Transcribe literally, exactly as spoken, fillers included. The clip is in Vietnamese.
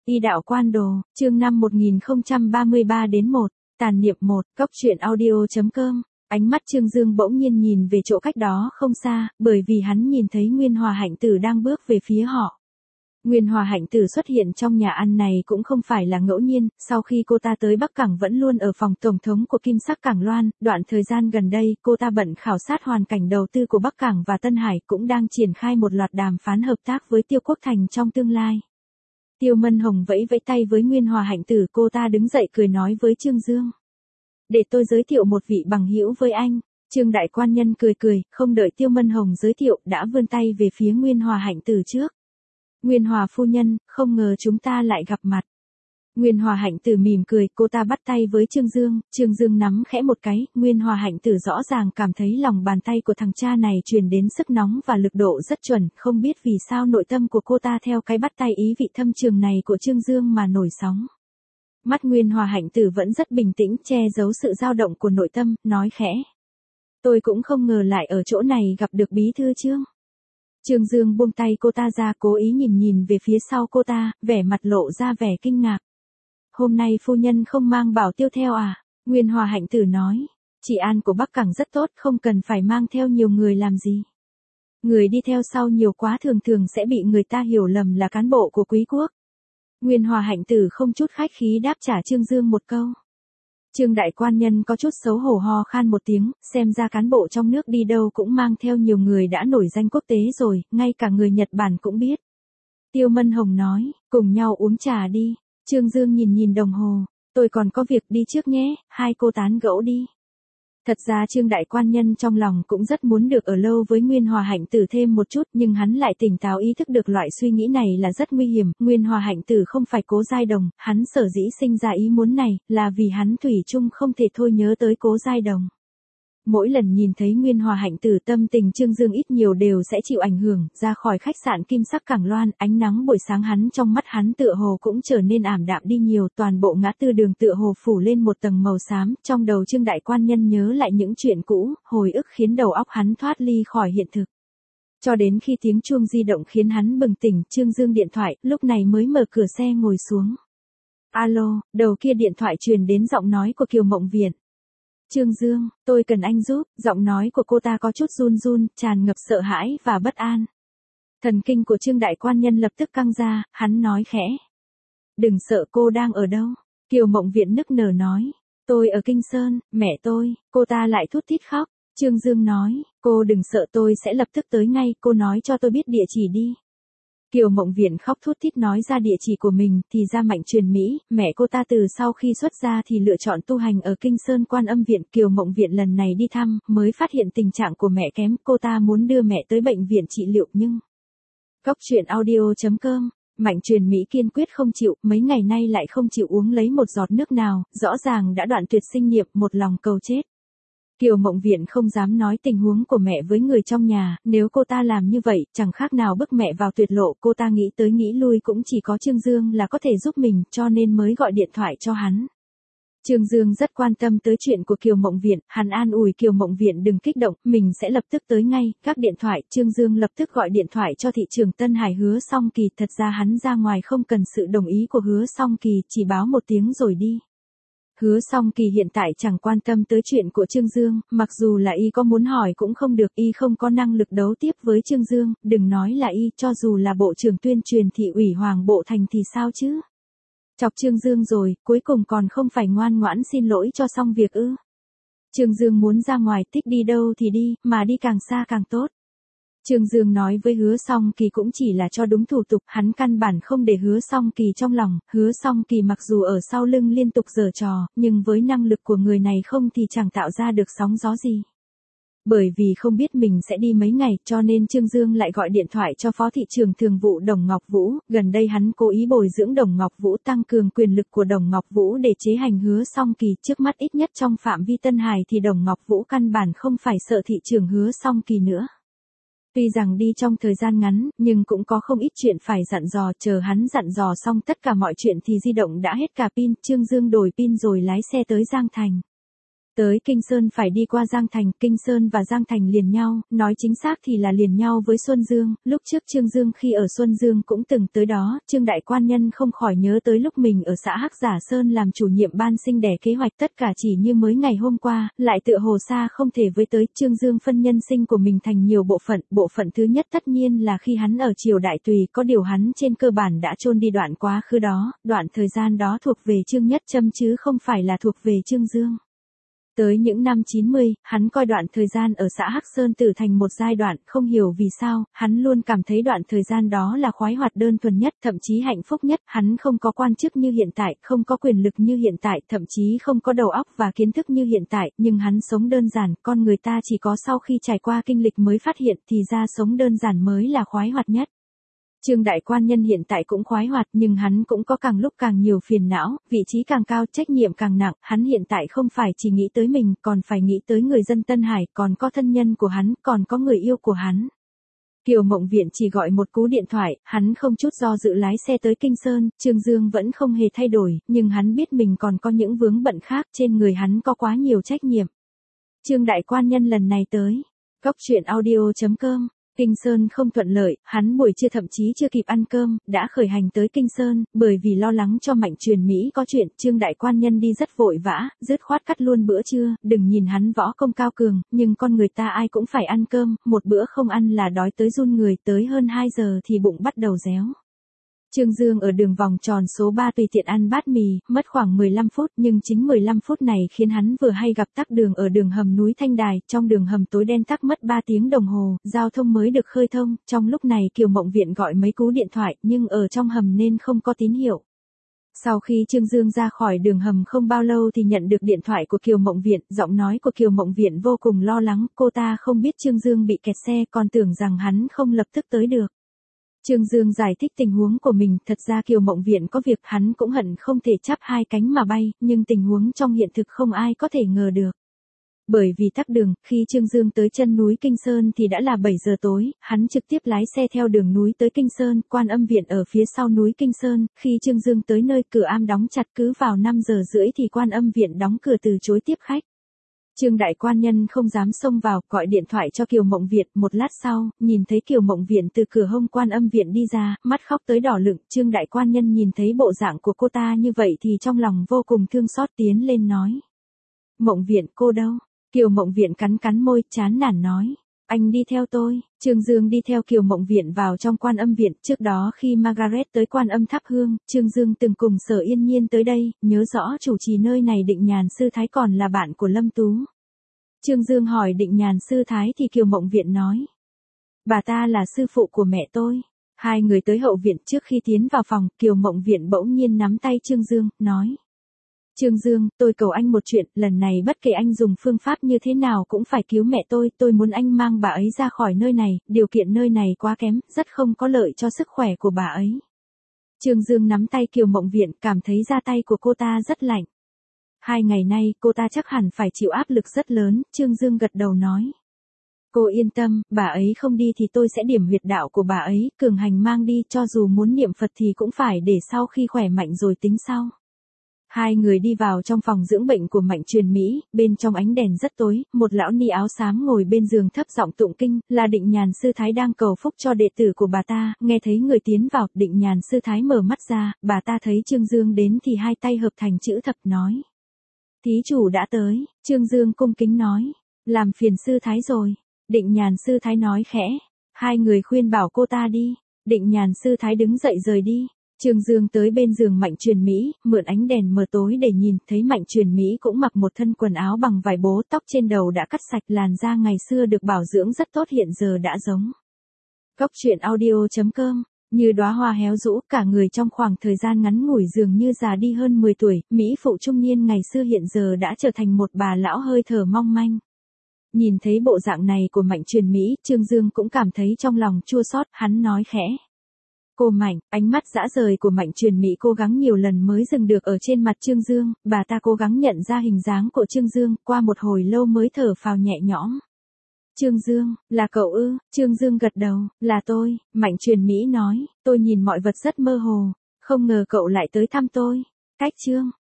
Y đạo quan đồ, chương năm một nghìn không trăm ba mươi ba đến một, tàn niệm một, cốc truyện audio.com. Ánh mắt Trương Dương bỗng nhiên nhìn về chỗ cách đó không xa, bởi vì hắn nhìn thấy Nguyên Hòa Hạnh Tử đang bước về phía họ. Nguyên Hòa Hạnh Tử xuất hiện trong nhà ăn này cũng không phải là ngẫu nhiên, sau khi cô ta tới Bắc Cảng vẫn luôn ở phòng tổng thống của Kim Sắc Cảng Loan, đoạn thời gian gần đây cô ta bận khảo sát hoàn cảnh đầu tư của Bắc Cảng và Tân Hải cũng đang triển khai một loạt đàm phán hợp tác với Tiêu Quốc Thành trong tương lai. Tiêu Mân Hồng vẫy vẫy tay với Nguyên Hòa Hạnh Tử, cô ta đứng dậy cười nói với Trương Dương. Để tôi giới thiệu một vị bằng hữu với anh. Trương Đại Quan Nhân cười cười, không đợi Tiêu Mân Hồng giới thiệu, đã vươn tay về phía Nguyên Hòa Hạnh Tử trước. Nguyên Hòa phu nhân, không ngờ chúng ta lại gặp mặt. Nguyên Hòa Hạnh Tử mỉm cười, cô ta bắt tay với Trương Dương, Trương Dương nắm khẽ một cái, Nguyên Hòa Hạnh Tử rõ ràng cảm thấy lòng bàn tay của thằng cha này truyền đến sức nóng và lực độ rất chuẩn, không biết vì sao nội tâm của cô ta theo cái bắt tay ý vị thâm trường này của Trương Dương mà nổi sóng. Mắt Nguyên Hòa Hạnh Tử vẫn rất bình tĩnh, che giấu sự dao động của nội tâm, nói khẽ. Tôi cũng không ngờ lại ở chỗ này gặp được bí thư Trương. Trương Dương buông tay cô ta ra, cố ý nhìn nhìn về phía sau cô ta, vẻ mặt lộ ra vẻ kinh ngạc. Hôm nay phu nhân không mang Bảo Tiêu theo à? Nguyên Hòa Hạnh Tử nói. Trị an của Bắc Cảng rất tốt, không cần phải mang theo nhiều người làm gì. Người đi theo sau nhiều quá thường thường sẽ bị người ta hiểu lầm là cán bộ của quý quốc. Nguyên Hòa Hạnh Tử không chút khách khí đáp trả Trương Dương một câu. Trương Đại Quan Nhân có chút xấu hổ ho khan một tiếng, xem ra cán bộ trong nước đi đâu cũng mang theo nhiều người đã nổi danh quốc tế rồi, ngay cả người Nhật Bản cũng biết. Tiêu Mân Hồng nói, cùng nhau uống trà đi. Trương Dương nhìn nhìn đồng hồ, tôi còn có việc đi trước nhé, hai cô tán gẫu đi. Thật ra Trương Đại Quan Nhân trong lòng cũng rất muốn được ở lâu với Nguyên Hòa Hạnh Tử thêm một chút, nhưng hắn lại tỉnh táo ý thức được loại suy nghĩ này là rất nguy hiểm. Nguyên Hòa Hạnh Tử không phải Cố Giai Đồng, hắn sở dĩ sinh ra ý muốn này, là vì hắn thủy chung không thể thôi nhớ tới Cố Giai Đồng. Mỗi lần nhìn thấy Nguyên Hòa Hạnh Tử, tâm tình Trương Dương ít nhiều đều sẽ chịu ảnh hưởng. Ra khỏi khách sạn Kim Sắc Cảng Loan, ánh nắng buổi sáng hắn trong mắt hắn tựa hồ cũng trở nên ảm đạm đi nhiều, toàn bộ ngã tư đường tựa hồ phủ lên một tầng màu xám. Trong đầu Trương Đại Quan Nhân nhớ lại những chuyện cũ, hồi ức khiến đầu óc hắn thoát ly khỏi hiện thực. Cho đến khi tiếng chuông di động khiến hắn bừng tỉnh, Trương Dương điện thoại, lúc này mới mở cửa xe ngồi xuống. Alo, đầu kia điện thoại truyền đến giọng nói của Kiều Mộng Viện. Trương Dương, tôi cần anh giúp, giọng nói của cô ta có chút run run, tràn ngập sợ hãi và bất an. Thần kinh của Trương Đại Quan Nhân lập tức căng ra, hắn nói khẽ. Đừng sợ, cô đang ở đâu? Kiều Mộng Viện nức nở nói. Tôi ở Kinh Sơn, mẹ tôi, cô ta lại thút thít khóc. Trương Dương nói, cô đừng sợ, tôi sẽ lập tức tới ngay, cô nói cho tôi biết địa chỉ đi. Kiều Mộng Viện khóc thút thít nói ra địa chỉ của mình, thì ra Mạnh Truyền Mỹ, mẹ cô ta từ sau khi xuất gia thì lựa chọn tu hành ở Kinh Sơn Quan Âm Viện. Kiều Mộng Viện lần này đi thăm, mới phát hiện tình trạng của mẹ kém, cô ta muốn đưa mẹ tới bệnh viện trị liệu nhưng... Cốc truyện audio.com, Mạnh Truyền Mỹ kiên quyết không chịu, mấy ngày nay lại không chịu uống lấy một giọt nước nào, rõ ràng đã đoạn tuyệt sinh niệm, một lòng cầu chết. Kiều Mộng Viện không dám nói tình huống của mẹ với người trong nhà, nếu cô ta làm như vậy, chẳng khác nào bức mẹ vào tuyệt lộ. Cô ta nghĩ tới nghĩ lui cũng chỉ có Trương Dương là có thể giúp mình, cho nên mới gọi điện thoại cho hắn. Trương Dương rất quan tâm tới chuyện của Kiều Mộng Viện, hắn an ủi Kiều Mộng Viện đừng kích động, mình sẽ lập tức tới ngay. Các điện thoại, Trương Dương lập tức gọi điện thoại cho thị trưởng Tân Hải Hứa Song Kỳ, thật ra hắn ra ngoài không cần sự đồng ý của Hứa Song Kỳ, chỉ báo một tiếng rồi đi. Hứa Song Kỳ hiện tại chẳng quan tâm tới chuyện của Trương Dương, mặc dù là y có muốn hỏi cũng không được, y không có năng lực đấu tiếp với Trương Dương, đừng nói là y, cho dù là Bộ trưởng Tuyên truyền Thị ủy Hoàng Bộ Thành thì sao chứ? Chọc Trương Dương rồi, cuối cùng còn không phải ngoan ngoãn xin lỗi cho xong việc ư? Trương Dương muốn ra ngoài, thích đi đâu thì đi, mà đi càng xa càng tốt. Trương Dương nói với Hứa Song Kỳ cũng chỉ là cho đúng thủ tục, hắn căn bản không để Hứa Song Kỳ trong lòng. Hứa Song Kỳ mặc dù ở sau lưng liên tục giở trò, nhưng với năng lực của người này không thì chẳng tạo ra được sóng gió gì. Bởi vì không biết mình sẽ đi mấy ngày, cho nên Trương Dương lại gọi điện thoại cho Phó Thị trưởng Thường vụ Đồng Ngọc Vũ. Gần đây hắn cố ý bồi dưỡng Đồng Ngọc Vũ, tăng cường quyền lực của Đồng Ngọc Vũ để chế hành Hứa Song Kỳ. Trước mắt ít nhất trong phạm vi Tân Hải thì Đồng Ngọc Vũ căn bản không phải sợ thị trưởng Hứa Song Kỳ nữa. Tuy rằng đi trong thời gian ngắn, nhưng cũng có không ít chuyện phải dặn dò, chờ hắn dặn dò xong tất cả mọi chuyện thì di động đã hết cả pin, Trương Dương đổi pin rồi lái xe tới Giang Thành. Tới Kinh Sơn phải đi qua Giang Thành, Kinh Sơn và Giang Thành liền nhau, nói chính xác thì là liền nhau với Xuân Dương, lúc trước Trương Dương khi ở Xuân Dương cũng từng tới đó, Trương Đại Quan Nhân không khỏi nhớ tới lúc mình ở xã Hắc Giả Sơn làm chủ nhiệm ban sinh đẻ kế hoạch tất cả chỉ như mới ngày hôm qua, lại tựa hồ xa không thể với tới Trương Dương phân nhân sinh của mình thành nhiều bộ phận, bộ phận thứ nhất tất nhiên là khi hắn ở triều đại Tùy có điều hắn trên cơ bản đã chôn đi đoạn quá khứ đó, đoạn thời gian đó thuộc về Trương Nhất Châm chứ không phải là thuộc về Trương Dương. Tới những năm chín mươi, hắn coi đoạn thời gian ở xã Hắc Sơn Tử thành một giai đoạn, không hiểu vì sao, hắn luôn cảm thấy đoạn thời gian đó là khoái hoạt đơn thuần nhất, thậm chí hạnh phúc nhất, hắn không có quan chức như hiện tại, không có quyền lực như hiện tại, thậm chí không có đầu óc và kiến thức như hiện tại, nhưng hắn sống đơn giản, con người ta chỉ có sau khi trải qua kinh lịch mới phát hiện thì ra sống đơn giản mới là khoái hoạt nhất. Trương Đại Quan Nhân hiện tại cũng khoái hoạt nhưng hắn cũng có càng lúc càng nhiều phiền não, vị trí càng cao trách nhiệm càng nặng, hắn hiện tại không phải chỉ nghĩ tới mình, còn phải nghĩ tới người dân Tân Hải, còn có thân nhân của hắn, còn có người yêu của hắn. Kiều Mộng Viện chỉ gọi một cú điện thoại, hắn không chút do dự lái xe tới Kinh Sơn, Trương Dương vẫn không hề thay đổi, nhưng hắn biết mình còn có những vướng bận khác, trên người hắn có quá nhiều trách nhiệm. Trương Đại Quan Nhân lần này tới, Cốc Truyện Audio chấm com. Kinh Sơn không thuận lợi, hắn buổi trưa thậm chí chưa kịp ăn cơm, đã khởi hành tới Kinh Sơn, bởi vì lo lắng cho Mạnh Truyền Mỹ có chuyện, Trương Đại Quan Nhân đi rất vội vã, dứt khoát cắt luôn bữa trưa, đừng nhìn hắn võ công cao cường, nhưng con người ta ai cũng phải ăn cơm, một bữa không ăn là đói tới run người, tới hơn hai giờ thì bụng bắt đầu réo. Trương Dương ở đường vòng tròn số ba tùy tiện ăn bát mì, mất khoảng mười lăm phút, nhưng chính mười lăm phút này khiến hắn vừa hay gặp tắc đường ở đường hầm núi Thanh Đài, trong đường hầm tối đen tắc mất ba tiếng đồng hồ, giao thông mới được khơi thông, trong lúc này Kiều Mộng Viện gọi mấy cú điện thoại, nhưng ở trong hầm nên không có tín hiệu. Sau khi Trương Dương ra khỏi đường hầm không bao lâu thì nhận được điện thoại của Kiều Mộng Viện, giọng nói của Kiều Mộng Viện vô cùng lo lắng, cô ta không biết Trương Dương bị kẹt xe, còn tưởng rằng hắn không lập tức tới được. Trương Dương giải thích tình huống của mình, thật ra Kiều Mộng Viện có việc hắn cũng hận không thể chắp hai cánh mà bay, nhưng tình huống trong hiện thực không ai có thể ngờ được. Bởi vì tắc đường, khi Trương Dương tới chân núi Kinh Sơn thì đã là bảy giờ tối, hắn trực tiếp lái xe theo đường núi tới Kinh Sơn, Quan Âm Viện ở phía sau núi Kinh Sơn, khi Trương Dương tới nơi cửa am đóng chặt cứ vào năm giờ rưỡi thì Quan Âm Viện đóng cửa từ chối tiếp khách. Trương Đại Quan Nhân không dám xông vào, gọi điện thoại cho Kiều Mộng Viện, một lát sau, nhìn thấy Kiều Mộng Viện từ cửa hông Quan Âm Viện đi ra, mắt khóc tới đỏ lựng, Trương Đại Quan Nhân nhìn thấy bộ dạng của cô ta như vậy thì trong lòng vô cùng thương xót tiến lên nói. Mộng Viện cô đâu? Kiều Mộng Viện cắn cắn môi, chán nản nói. Anh đi theo tôi. Trương Dương đi theo Kiều Mộng Viện vào trong Quan Âm Viện, trước đó khi Margaret tới Quan Âm thắp hương, Trương Dương từng cùng Sở Yên Nhiên tới đây, nhớ rõ chủ trì nơi này Định Nhàn Sư Thái còn là bạn của Lâm Tú. Trương Dương hỏi Định Nhàn Sư Thái thì Kiều Mộng Viện nói. Bà ta là sư phụ của mẹ tôi. Hai người tới hậu viện, trước khi tiến vào phòng, Kiều Mộng Viện bỗng nhiên nắm tay Trương Dương, nói. Trương Dương, tôi cầu anh một chuyện, lần này bất kể anh dùng phương pháp như thế nào cũng phải cứu mẹ tôi, tôi muốn anh mang bà ấy ra khỏi nơi này, điều kiện nơi này quá kém, rất không có lợi cho sức khỏe của bà ấy. Trương Dương nắm tay Kiều Mộng Viện, cảm thấy da tay của cô ta rất lạnh. Hai ngày nay, cô ta chắc hẳn phải chịu áp lực rất lớn, Trương Dương gật đầu nói. Cô yên tâm, bà ấy không đi thì tôi sẽ điểm huyệt đạo của bà ấy, cường hành mang đi, cho dù muốn niệm Phật thì cũng phải để sau khi khỏe mạnh rồi tính sau. Hai người đi vào trong phòng dưỡng bệnh của Mạnh Truyền Mỹ, bên trong ánh đèn rất tối, một lão ni áo xám ngồi bên giường thấp giọng tụng kinh, là Định Nhàn Sư Thái đang cầu phúc cho đệ tử của bà ta, nghe thấy người tiến vào, Định Nhàn Sư Thái mở mắt ra, bà ta thấy Trương Dương đến thì hai tay hợp thành chữ thập nói. Thí chủ đã tới, Trương Dương cung kính nói, làm phiền Sư Thái rồi, Định Nhàn Sư Thái nói khẽ, hai người khuyên bảo cô ta đi, Định Nhàn Sư Thái đứng dậy rời đi. Trương Dương tới bên giường Mạnh Truyền Mỹ, mượn ánh đèn mờ tối để nhìn, thấy Mạnh Truyền Mỹ cũng mặc một thân quần áo bằng vải bố, tóc trên đầu đã cắt sạch, làn da ngày xưa được bảo dưỡng rất tốt hiện giờ đã giống. Cốc Truyện Audio chấm com, như đóa hoa héo rũ, cả người trong khoảng thời gian ngắn ngủi dường như già đi hơn mười tuổi, Mỹ phụ trung niên ngày xưa hiện giờ đã trở thành một bà lão hơi thở mong manh. Nhìn thấy bộ dạng này của Mạnh Truyền Mỹ, Trương Dương cũng cảm thấy trong lòng chua xót, hắn nói khẽ. Cô Mạnh, ánh mắt dã rời của Mạnh Truyền Mỹ cố gắng nhiều lần mới dừng được ở trên mặt Trương Dương, bà ta cố gắng nhận ra hình dáng của Trương Dương, qua một hồi lâu mới thở phào nhẹ nhõm. Trương Dương, là cậu ư? Trương Dương gật đầu, là tôi, Mạnh Truyền Mỹ nói, tôi nhìn mọi vật rất mơ hồ, không ngờ cậu lại tới thăm tôi. Cách Trương